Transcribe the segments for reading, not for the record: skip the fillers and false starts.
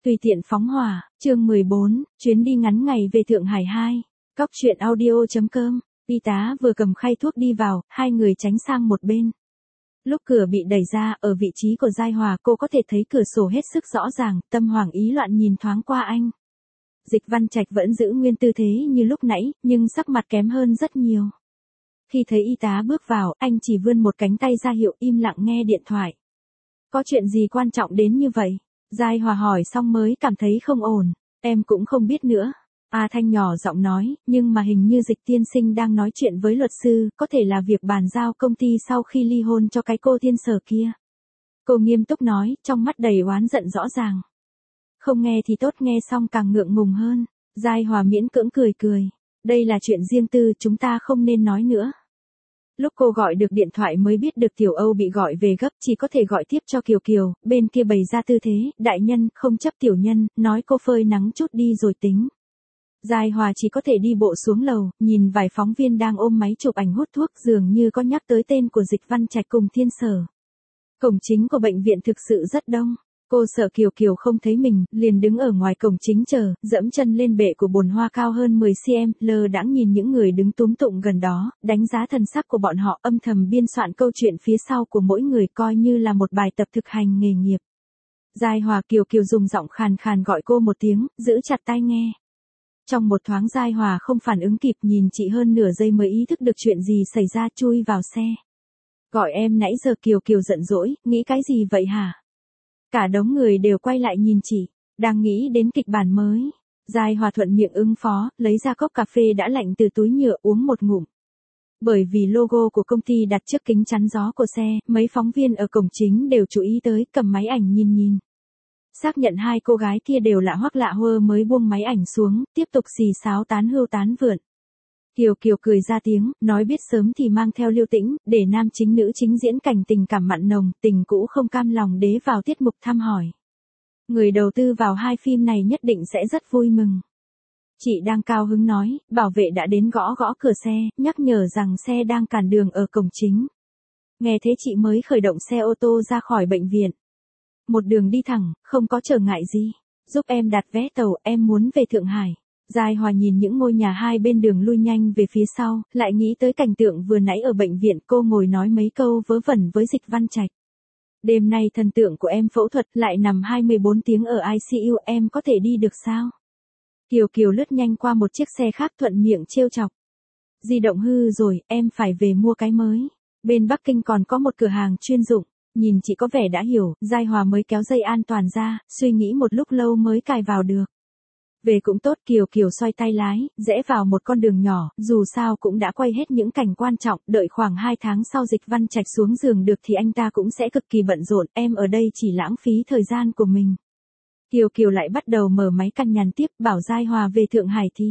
Tùy tiện phóng hỏa, chương 14, chuyến đi ngắn ngày về Thượng Hải 2. Cóc truyện audio.com, y tá vừa cầm khay thuốc đi vào, hai người tránh sang một bên. Lúc cửa bị đẩy ra, ở vị trí của Giai Hòa cô có thể thấy cửa sổ hết sức rõ ràng, tâm hoảng ý loạn nhìn thoáng qua anh. Dịch Văn Trạch vẫn giữ nguyên tư thế như lúc nãy, nhưng sắc mặt kém hơn rất nhiều. Khi thấy y tá bước vào, anh chỉ vươn một cánh tay ra hiệu im lặng nghe điện thoại. Có chuyện gì quan trọng đến như vậy? Giai Hòa hỏi xong mới cảm thấy không ổn. Em cũng không biết nữa. A Thanh nhỏ giọng nói, nhưng mà hình như Dịch tiên sinh đang nói chuyện với luật sư, có thể là việc bàn giao công ty sau khi ly hôn cho cái cô Thiên Sở kia. Cô nghiêm túc nói, trong mắt đầy oán giận rõ ràng. Không nghe thì tốt, nghe xong càng ngượng ngùng hơn. Giai Hòa miễn cưỡng cười cười. Đây là chuyện riêng tư, chúng ta không nên nói nữa. Lúc cô gọi được điện thoại mới biết được Tiểu Âu bị gọi về gấp, chỉ có thể gọi tiếp cho Kiều Kiều, bên kia bày ra tư thế, đại nhân, không chấp tiểu nhân, nói cô phơi nắng chút đi rồi tính. Giai Hòa chỉ có thể đi bộ xuống lầu, nhìn vài phóng viên đang ôm máy chụp ảnh hút thuốc, dường như có nhắc tới tên của Dịch Văn Trạch cùng Thiên Sở. Cổng chính của bệnh viện thực sự rất đông. Cô sợ Kiều Kiều không thấy mình, liền đứng ở ngoài cổng chính chờ, dẫm chân lên bệ của bồn hoa cao hơn 10 cm, lơ đãng nhìn những người đứng túm tụng gần đó, đánh giá thần sắc của bọn họ, âm thầm biên soạn câu chuyện phía sau của mỗi người, coi như là một bài tập thực hành nghề nghiệp. Giai Hòa, Kiều Kiều dùng giọng khàn khàn gọi cô một tiếng, giữ chặt tai nghe. Trong một thoáng Giai Hòa không phản ứng kịp, nhìn chị hơn nửa giây mới ý thức được chuyện gì xảy ra, chui vào xe. Gọi em nãy giờ, Kiều Kiều giận dỗi, nghĩ cái gì vậy hả? Cả đống người đều quay lại nhìn chị, đang nghĩ đến kịch bản mới. Giai Hòa thuận miệng ứng phó, lấy ra cốc cà phê đã lạnh từ túi nhựa uống một ngụm. Bởi vì logo của công ty đặt trước kính chắn gió của xe, mấy phóng viên ở cổng chính đều chú ý tới, cầm máy ảnh nhìn. Xác nhận hai cô gái kia đều lạ hoắc lạ hơ mới buông máy ảnh xuống, tiếp tục xì xáo tán hưu tán vượn. Kiều Kiều cười ra tiếng, nói biết sớm thì mang theo Liêu Tĩnh, để nam chính nữ chính diễn cảnh tình cảm mặn nồng, tình cũ không cam lòng đế vào tiết mục thăm hỏi. Người đầu tư vào hai phim này nhất định sẽ rất vui mừng. Chị đang cao hứng nói, bảo vệ đã đến gõ gõ cửa xe, nhắc nhở rằng xe đang cản đường ở cổng chính. Nghe thế chị mới khởi động xe ô tô ra khỏi bệnh viện. Một đường đi thẳng, không có trở ngại gì. Giúp em đặt vé tàu, em muốn về Thượng Hải. Giai Hòa nhìn những ngôi nhà hai bên đường lui nhanh về phía sau, lại nghĩ tới cảnh tượng vừa nãy ở bệnh viện, cô ngồi nói mấy câu vớ vẩn với Dịch Văn Trạch. Đêm nay thần tượng của em phẫu thuật, lại nằm 24 tiếng ở ICU, em có thể đi được sao? Kiều Kiều lướt nhanh qua một chiếc xe khác, thuận miệng trêu chọc. Di động hư rồi, em phải về mua cái mới. Bên Bắc Kinh còn có một cửa hàng chuyên dụng. Nhìn chị có vẻ đã hiểu, Giai Hòa mới kéo dây an toàn ra, suy nghĩ một lúc lâu mới cài vào được. Về cũng tốt, Kiều Kiều xoay tay lái, rẽ vào một con đường nhỏ, dù sao cũng đã quay hết những cảnh quan trọng, đợi khoảng 2 tháng sau Dịch Văn Trạch xuống giường được thì anh ta cũng sẽ cực kỳ bận rộn, em ở đây chỉ lãng phí thời gian của mình. Kiều Kiều lại bắt đầu mở máy cằn nhằn tiếp, bảo Giai Hòa về Thượng Hải thì.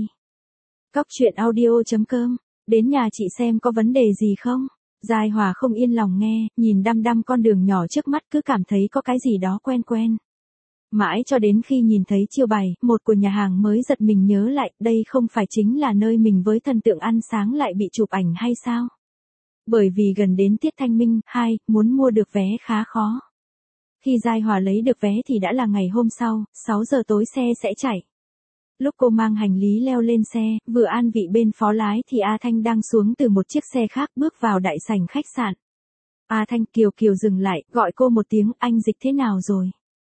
Cóc truyện audio.com, đến nhà chị xem có vấn đề gì không? Giai Hòa không yên lòng nghe, nhìn đăm đăm con đường nhỏ trước mắt, cứ cảm thấy có cái gì đó quen quen. Mãi cho đến khi nhìn thấy chiêu bài, một của nhà hàng mới giật mình nhớ lại, đây không phải chính là nơi mình với thần tượng ăn sáng lại bị chụp ảnh hay sao? Bởi vì gần đến tiết thanh minh, muốn mua được vé khá khó. Khi Giai Hòa lấy được vé thì đã là ngày hôm sau, 6 giờ tối xe sẽ chạy. Lúc cô mang hành lý leo lên xe, vừa an vị bên phó lái thì A Thanh đang xuống từ một chiếc xe khác bước vào đại sảnh khách sạn. A Thanh, Kiều Kiều dừng lại, gọi cô một tiếng, anh Dịch thế nào rồi?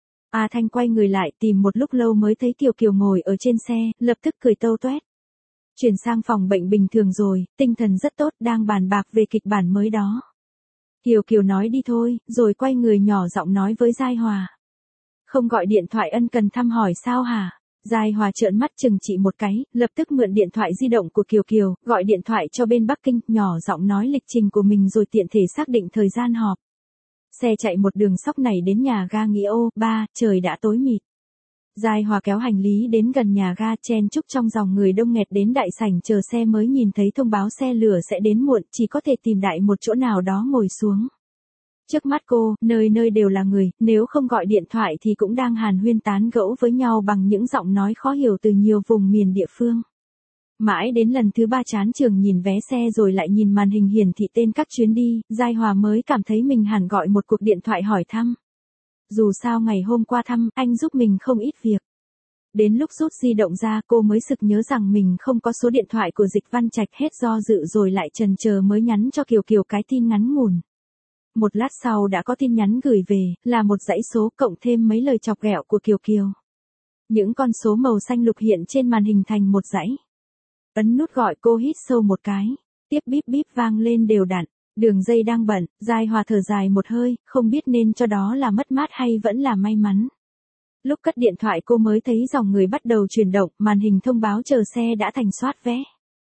A Thanh quay người lại, tìm một lúc lâu mới thấy Kiều Kiều ngồi ở trên xe, lập tức cười tâu toét. Chuyển sang phòng bệnh bình thường rồi, tinh thần rất tốt, đang bàn bạc về kịch bản mới đó. Kiều Kiều nói đi thôi, rồi quay người nhỏ giọng nói với Giai Hòa. Không gọi điện thoại ân cần thăm hỏi sao hả? Giai Hòa trợn mắt chừng chị một cái, lập tức mượn điện thoại di động của Kiều Kiều, gọi điện thoại cho bên Bắc Kinh, nhỏ giọng nói lịch trình của mình rồi tiện thể xác định thời gian họp. Xe chạy một đường sóc này đến nhà ga Nghĩa Ô, trời đã tối mịt. Giai Hòa kéo hành lý đến gần nhà ga, chen chúc trong dòng người đông nghẹt đến đại sảnh chờ xe mới nhìn thấy thông báo xe lửa sẽ đến muộn, chỉ có thể tìm đại một chỗ nào đó ngồi xuống. Trước mắt cô, nơi nơi đều là người, nếu không gọi điện thoại thì cũng đang hàn huyên tán gẫu với nhau bằng những giọng nói khó hiểu từ nhiều vùng miền địa phương. Mãi đến lần thứ 3 chán trường nhìn vé xe rồi lại nhìn màn hình hiển thị tên các chuyến đi, Giai Hòa mới cảm thấy mình hẳn gọi một cuộc điện thoại hỏi thăm. Dù sao ngày hôm qua thăm, anh giúp mình không ít việc. Đến lúc rút di động ra cô mới sực nhớ rằng mình không có số điện thoại của Dịch Văn Trạch, hết do dự rồi lại chần chờ mới nhắn cho Kiều Kiều cái tin ngắn ngủn. Một lát sau đã có tin nhắn gửi về, là một dãy số cộng thêm mấy lời chọc ghẹo của Kiều Kiều. Những con số màu xanh lục hiện trên màn hình thành một dãy. Ấn nút gọi cô hít sâu một cái. Tiếp bíp bíp vang lên đều đặn. Đường dây đang bận, Giai Hòa thở dài một hơi, không biết nên cho đó là mất mát hay vẫn là may mắn. Lúc cất điện thoại cô mới thấy dòng người bắt đầu chuyển động, màn hình thông báo chờ xe đã thành soát vé.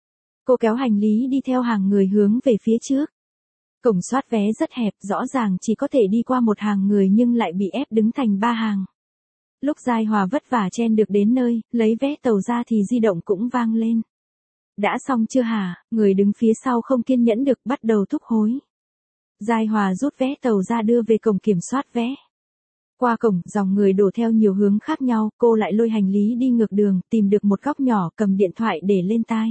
Cô kéo hành lý đi theo hàng người hướng về phía trước. Cổng soát vé rất hẹp, rõ ràng chỉ có thể đi qua một hàng người nhưng lại bị ép đứng thành 3 hàng. Lúc Giai Hòa vất vả chen được đến nơi, lấy vé tàu ra thì di động cũng vang lên. Đã xong chưa hả? Người đứng phía sau không kiên nhẫn được bắt đầu thúc hối. Giai Hòa rút vé tàu ra đưa về cổng kiểm soát vé. Qua cổng, dòng người đổ theo nhiều hướng khác nhau, cô lại lôi hành lý đi ngược đường, tìm được một góc nhỏ cầm điện thoại để lên tai.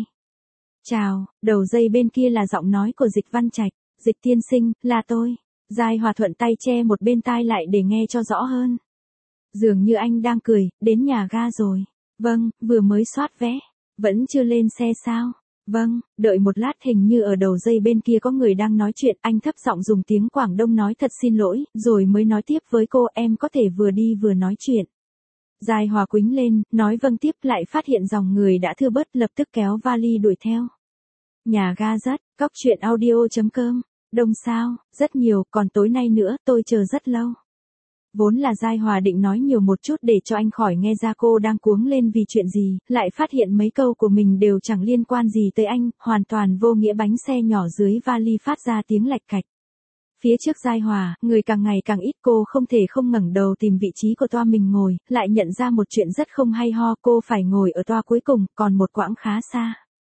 Chào, đầu dây bên kia là giọng nói của Dịch Văn Trạch. Dịch tiên sinh, là tôi. Giai Hòa thuận tay che một bên tai lại để nghe cho rõ hơn. Dường như anh đang cười, đến nhà ga rồi. Vâng, vừa mới soát vé. Vẫn chưa lên xe sao? Vâng, đợi một lát, hình như ở đầu dây bên kia có người đang nói chuyện, anh thấp giọng dùng tiếng Quảng Đông nói thật xin lỗi, rồi mới nói tiếp với cô, em có thể vừa đi vừa nói chuyện. Giai Hòa quĩnh lên, nói vâng tiếp, lại phát hiện dòng người đã thưa bớt, lập tức kéo vali đuổi theo. Nhà ga rất, Cóc Truyện Audio.com, đông sao, rất nhiều, còn tối nay nữa, tôi chờ rất lâu. Vốn là Giai Hòa định nói nhiều một chút để cho anh khỏi nghe ra cô đang cuống lên vì chuyện gì, lại phát hiện mấy câu của mình đều chẳng liên quan gì tới anh, hoàn toàn vô nghĩa. Bánh xe nhỏ dưới vali phát ra tiếng lạch cạch. Phía trước Giai Hòa, người càng ngày càng ít, cô không thể không ngẩng đầu tìm vị trí của toa mình ngồi, lại nhận ra một chuyện rất không hay ho, cô phải ngồi ở toa cuối cùng, còn một quãng khá xa.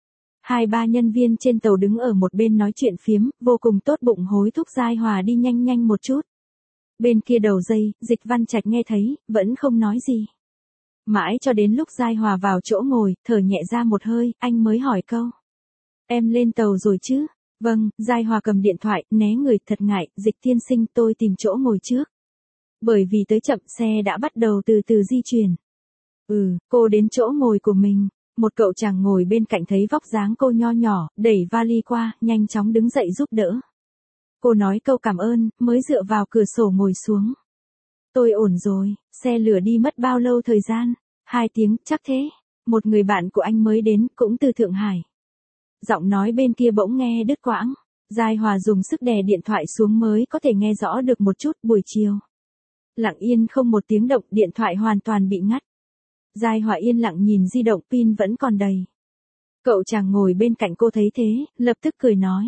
2-3 nhân viên trên tàu đứng ở một bên nói chuyện phiếm, vô cùng tốt bụng hối thúc Giai Hòa đi nhanh nhanh một chút. Bên kia đầu dây, Dịch Văn Trạch nghe thấy, vẫn không nói gì. Mãi cho đến lúc Giai Hòa vào chỗ ngồi, thở nhẹ ra một hơi, anh mới hỏi câu. Em lên tàu rồi chứ? Vâng, Giai Hòa cầm điện thoại, né người, thật ngại, Dịch tiên sinh, tôi tìm chỗ ngồi trước. Bởi vì tới chậm, xe đã bắt đầu từ từ di chuyển. Cô đến chỗ ngồi của mình. Một cậu chàng ngồi bên cạnh thấy vóc dáng cô nho nhỏ, đẩy vali qua, nhanh chóng đứng dậy giúp đỡ. Cô nói câu cảm ơn, mới dựa vào cửa sổ ngồi xuống. Tôi ổn rồi, xe lửa đi mất bao lâu thời gian? 2 tiếng, chắc thế. Một người bạn của anh mới đến, cũng từ Thượng Hải. Giọng nói bên kia bỗng nghe đứt quãng. Giai Hòa dùng sức đè điện thoại xuống mới có thể nghe rõ được một chút. Buổi chiều. Lặng yên không một tiếng động, điện thoại hoàn toàn bị ngắt. Giai Hòa yên lặng nhìn di động, pin vẫn còn đầy. Cậu chàng ngồi bên cạnh cô thấy thế, lập tức cười nói.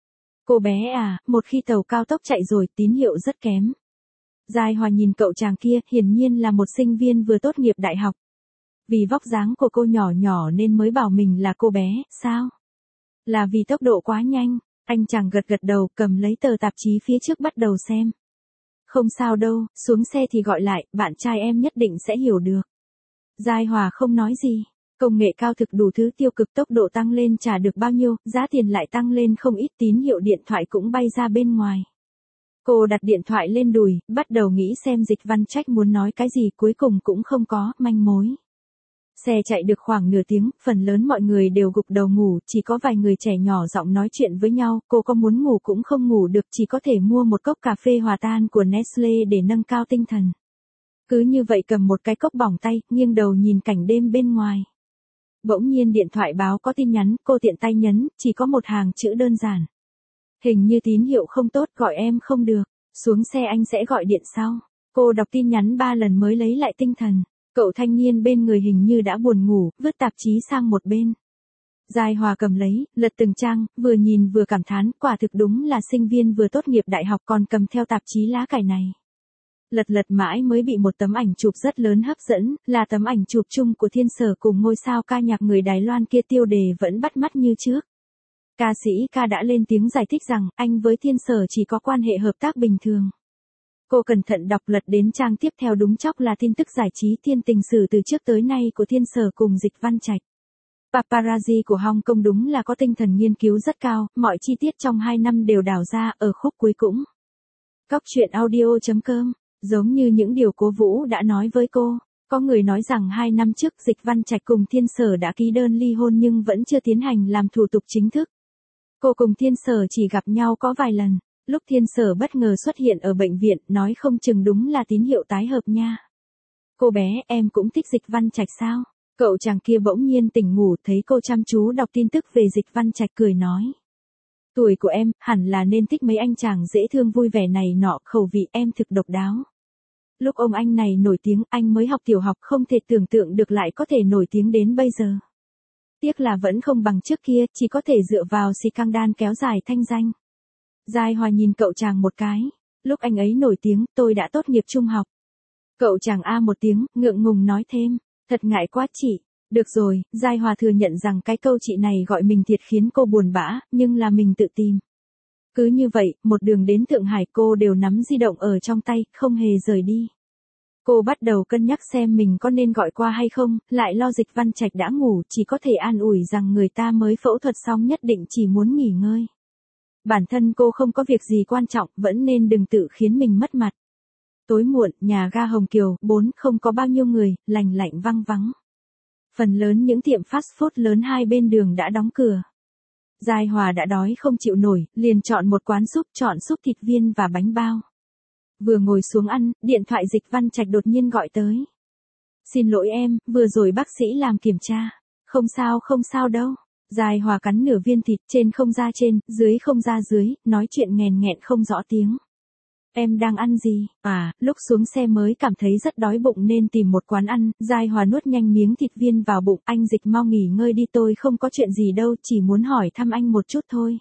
Cô bé à, một khi tàu cao tốc chạy rồi, tín hiệu rất kém. Giai Hòa nhìn cậu chàng kia, hiển nhiên là một sinh viên vừa tốt nghiệp đại học. Vì vóc dáng của cô nhỏ nhỏ nên mới bảo mình là cô bé, sao? Là vì tốc độ quá nhanh, anh chàng gật gật đầu, cầm lấy tờ tạp chí phía trước bắt đầu xem. Không sao đâu, xuống xe thì gọi lại, bạn trai em nhất định sẽ hiểu được. Giai Hòa không nói gì. Công nghệ cao thực đủ thứ tiêu cực, tốc độ tăng lên trả được bao nhiêu, giá tiền lại tăng lên không ít, tín hiệu điện thoại cũng bay ra bên ngoài. Cô đặt điện thoại lên đùi, bắt đầu nghĩ xem Dịch Văn Trạch muốn nói cái gì, cuối cùng cũng không có manh mối. Xe chạy được khoảng nửa tiếng, phần lớn mọi người đều gục đầu ngủ, chỉ có vài người trẻ nhỏ giọng nói chuyện với nhau, cô có muốn ngủ cũng không ngủ được, chỉ có thể mua một cốc cà phê hòa tan của Nestle để nâng cao tinh thần. Cứ như vậy cầm một cái cốc bỏng tay, nghiêng đầu nhìn cảnh đêm bên ngoài. Bỗng nhiên điện thoại báo có tin nhắn, cô tiện tay nhấn, chỉ có một hàng chữ đơn giản. Hình như tín hiệu không tốt, gọi em không được, xuống xe anh sẽ gọi điện sau. Cô đọc tin nhắn 3 lần mới lấy lại tinh thần. Cậu thanh niên bên người hình như đã buồn ngủ, vứt tạp chí sang một bên. Giai Hòa cầm lấy, lật từng trang, vừa nhìn vừa cảm thán, quả thực đúng là sinh viên vừa tốt nghiệp đại học còn cầm theo tạp chí lá cải này. Lật mãi mới bị một tấm ảnh chụp rất lớn hấp dẫn, là tấm ảnh chụp chung của Thiên Sở cùng ngôi sao ca nhạc người Đài Loan kia, tiêu đề vẫn bắt mắt như trước. Ca sĩ Ca đã lên tiếng giải thích rằng, anh với Thiên Sở chỉ có quan hệ hợp tác bình thường. Cô cẩn thận đọc lật đến trang tiếp theo, đúng chốc là tin tức giải trí thiên tình sử từ trước tới nay của Thiên Sở cùng Dịch Văn Trạch. Paparazzi của Hong Kong đúng là có tinh thần nghiên cứu rất cao, mọi chi tiết trong 2 năm đều đào ra, ở khúc cuối cũng. Cóc Truyện Audio.com Giống như những điều Cố Vũ đã nói với cô, có người nói rằng 2 năm trước Dịch Văn Trạch cùng Thiên Sở đã ký đơn ly hôn nhưng vẫn chưa tiến hành làm thủ tục chính thức. Cô cùng Thiên Sở chỉ gặp nhau có vài lần, lúc Thiên Sở bất ngờ xuất hiện ở bệnh viện nói không chừng đúng là tín hiệu tái hợp nha. Cô bé, em cũng thích Dịch Văn Trạch sao? Cậu chàng kia bỗng nhiên tỉnh ngủ thấy cô chăm chú đọc tin tức về Dịch Văn Trạch cười nói. Tuổi của em, hẳn là nên thích mấy anh chàng dễ thương vui vẻ này nọ, khẩu vị em thực độc đáo. Lúc ông anh này nổi tiếng, anh mới học tiểu học không thể tưởng tượng được lại có thể nổi tiếng đến bây giờ. Tiếc là vẫn không bằng trước kia, chỉ có thể dựa vào scandal kéo dài thanh danh. Giai Hòa nhìn cậu chàng một cái. Lúc anh ấy nổi tiếng, tôi đã tốt nghiệp trung học. Cậu chàng a một tiếng, ngượng ngùng nói thêm. Thật ngại quá chị. Được rồi, Giai Hòa thừa nhận rằng cái câu chị này gọi mình thiệt khiến cô buồn bã, nhưng là mình tự tìm. Cứ như vậy, một đường đến Thượng Hải cô đều nắm di động ở trong tay, không hề rời đi. Cô bắt đầu cân nhắc xem mình có nên gọi qua hay không, lại lo Dịch Văn Trạch đã ngủ, chỉ có thể an ủi rằng người ta mới phẫu thuật xong nhất định chỉ muốn nghỉ ngơi. Bản thân cô không có việc gì quan trọng, vẫn nên đừng tự khiến mình mất mặt. Tối muộn, nhà ga Hồng Kiều, 4 không có bao nhiêu người, lành lạnh vắng vắng. Phần lớn những tiệm fast food lớn hai bên đường đã đóng cửa. Giai Hòa đã đói không chịu nổi, liền chọn một quán súp, chọn súp thịt viên và bánh bao. Vừa ngồi xuống ăn, điện thoại Dịch Văn Trạch đột nhiên gọi tới. Xin lỗi em, vừa rồi bác sĩ làm kiểm tra. Không sao đâu. Giai Hòa cắn nửa viên thịt, trên không ra trên, dưới không ra dưới, nói chuyện nghèn nghẹn không rõ tiếng. Em đang ăn gì? À, lúc xuống xe mới cảm thấy rất đói bụng nên tìm một quán ăn. Giai Hòa nuốt nhanh miếng thịt viên vào bụng. Anh Dịch mau nghỉ ngơi đi, tôi không có chuyện gì đâu, chỉ muốn hỏi thăm anh một chút thôi.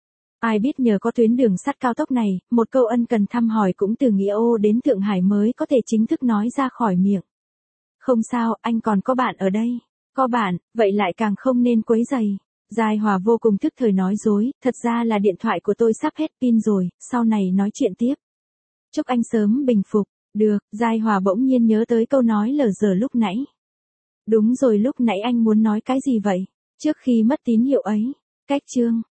Ai biết nhờ có tuyến đường sắt cao tốc này, một câu ân cần thăm hỏi cũng từ Nghĩa Ô đến Thượng Hải mới có thể chính thức nói ra khỏi miệng. Không sao, anh còn có bạn ở đây. Có bạn, vậy lại càng không nên quấy rầy. Giai Hòa vô cùng thức thời nói dối, thật ra là điện thoại của tôi sắp hết pin rồi, sau này nói chuyện tiếp. Chúc anh sớm bình phục. Được, Giai Hòa bỗng nhiên nhớ tới câu nói lờ dờ lúc nãy. Đúng rồi, lúc nãy anh muốn nói cái gì vậy? Trước khi mất tín hiệu ấy. Cách chương.